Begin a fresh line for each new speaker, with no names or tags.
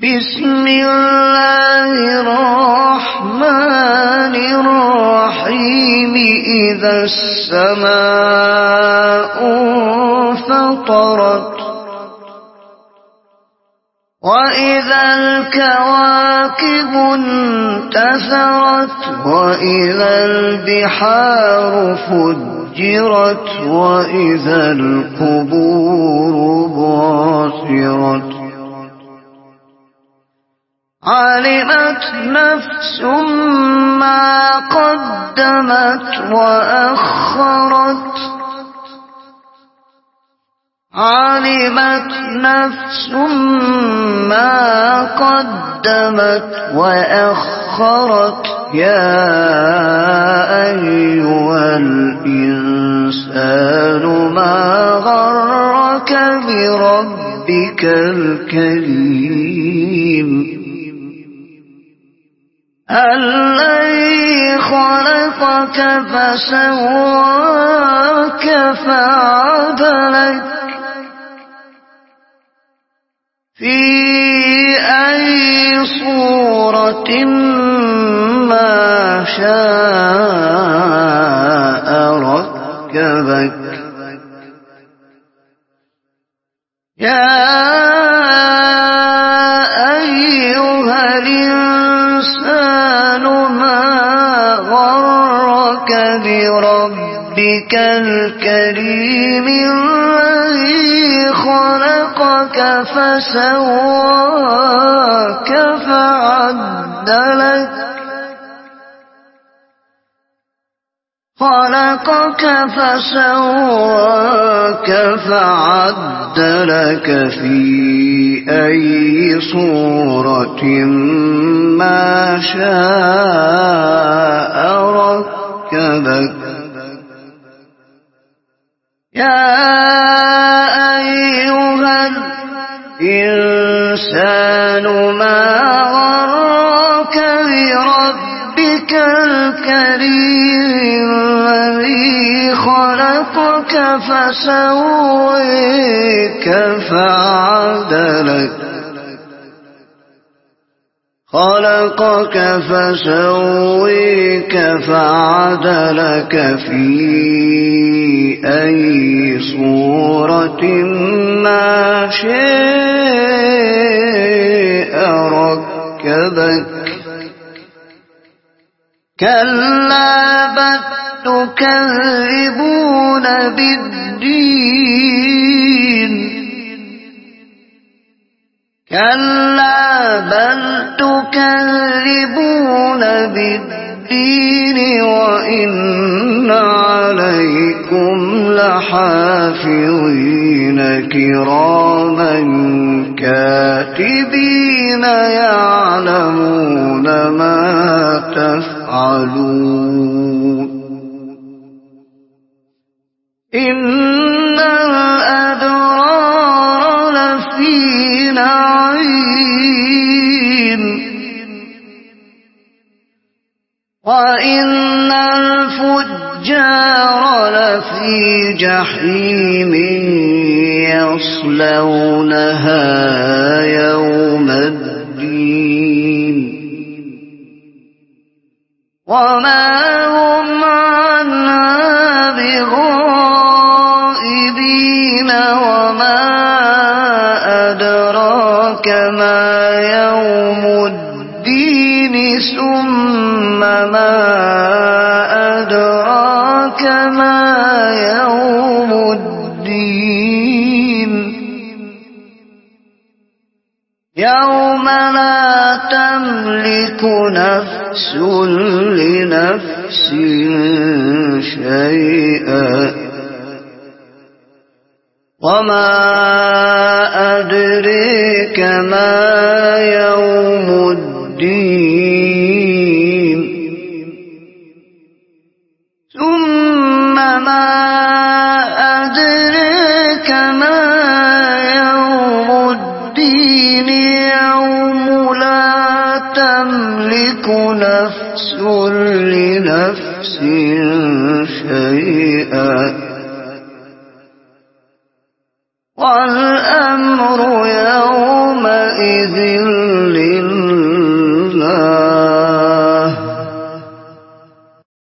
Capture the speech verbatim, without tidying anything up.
بسم الله الرحمن الرحيم إذا السماء انفطرت وإذا الكواكب انتثرت وإذا البحار فجرت وإذا القبور بعثرت علمت نفس ما قدمت وأخرت علمت نفس ما قدمت وأخرت يا أيها الإنسان ما غرك بربك الكريم الذي خلقك فسواك فعدلك في أي صورة ما شاء ركبك يا أيها الإنسان ما غرك بربك الكريم الذي خلقك فسواك فعدلك خلقك فسواك فعدلك في أي صورة ما شاء ركبك يا أيها الإنسان ما غرك بربك الكريم الذي خلقك فسويك فعدلك خلقك فسويك فعدلك في أي صورة ما شاء ركبك كلا بل تكذبون بالدين كلا بل تكذبون بالدين وإن عليكم لحافظين كراما كاتبين يعلمون ما تفعلون إن الأبرار لفي نعيم وإن الفجار لفي جحيم يصلونها يوم الدين وما هم عنها بغائبين وما أدراك ما يوم الدين ثم ما أدراك ما يوم الدين يوم لا تملك نفس لنفس شيئا وما أدريك ما يوم الدين ثم ما أدريك ما يوم الدين يوم لا تملك نفس لنفس شيئا والأمر يومئذ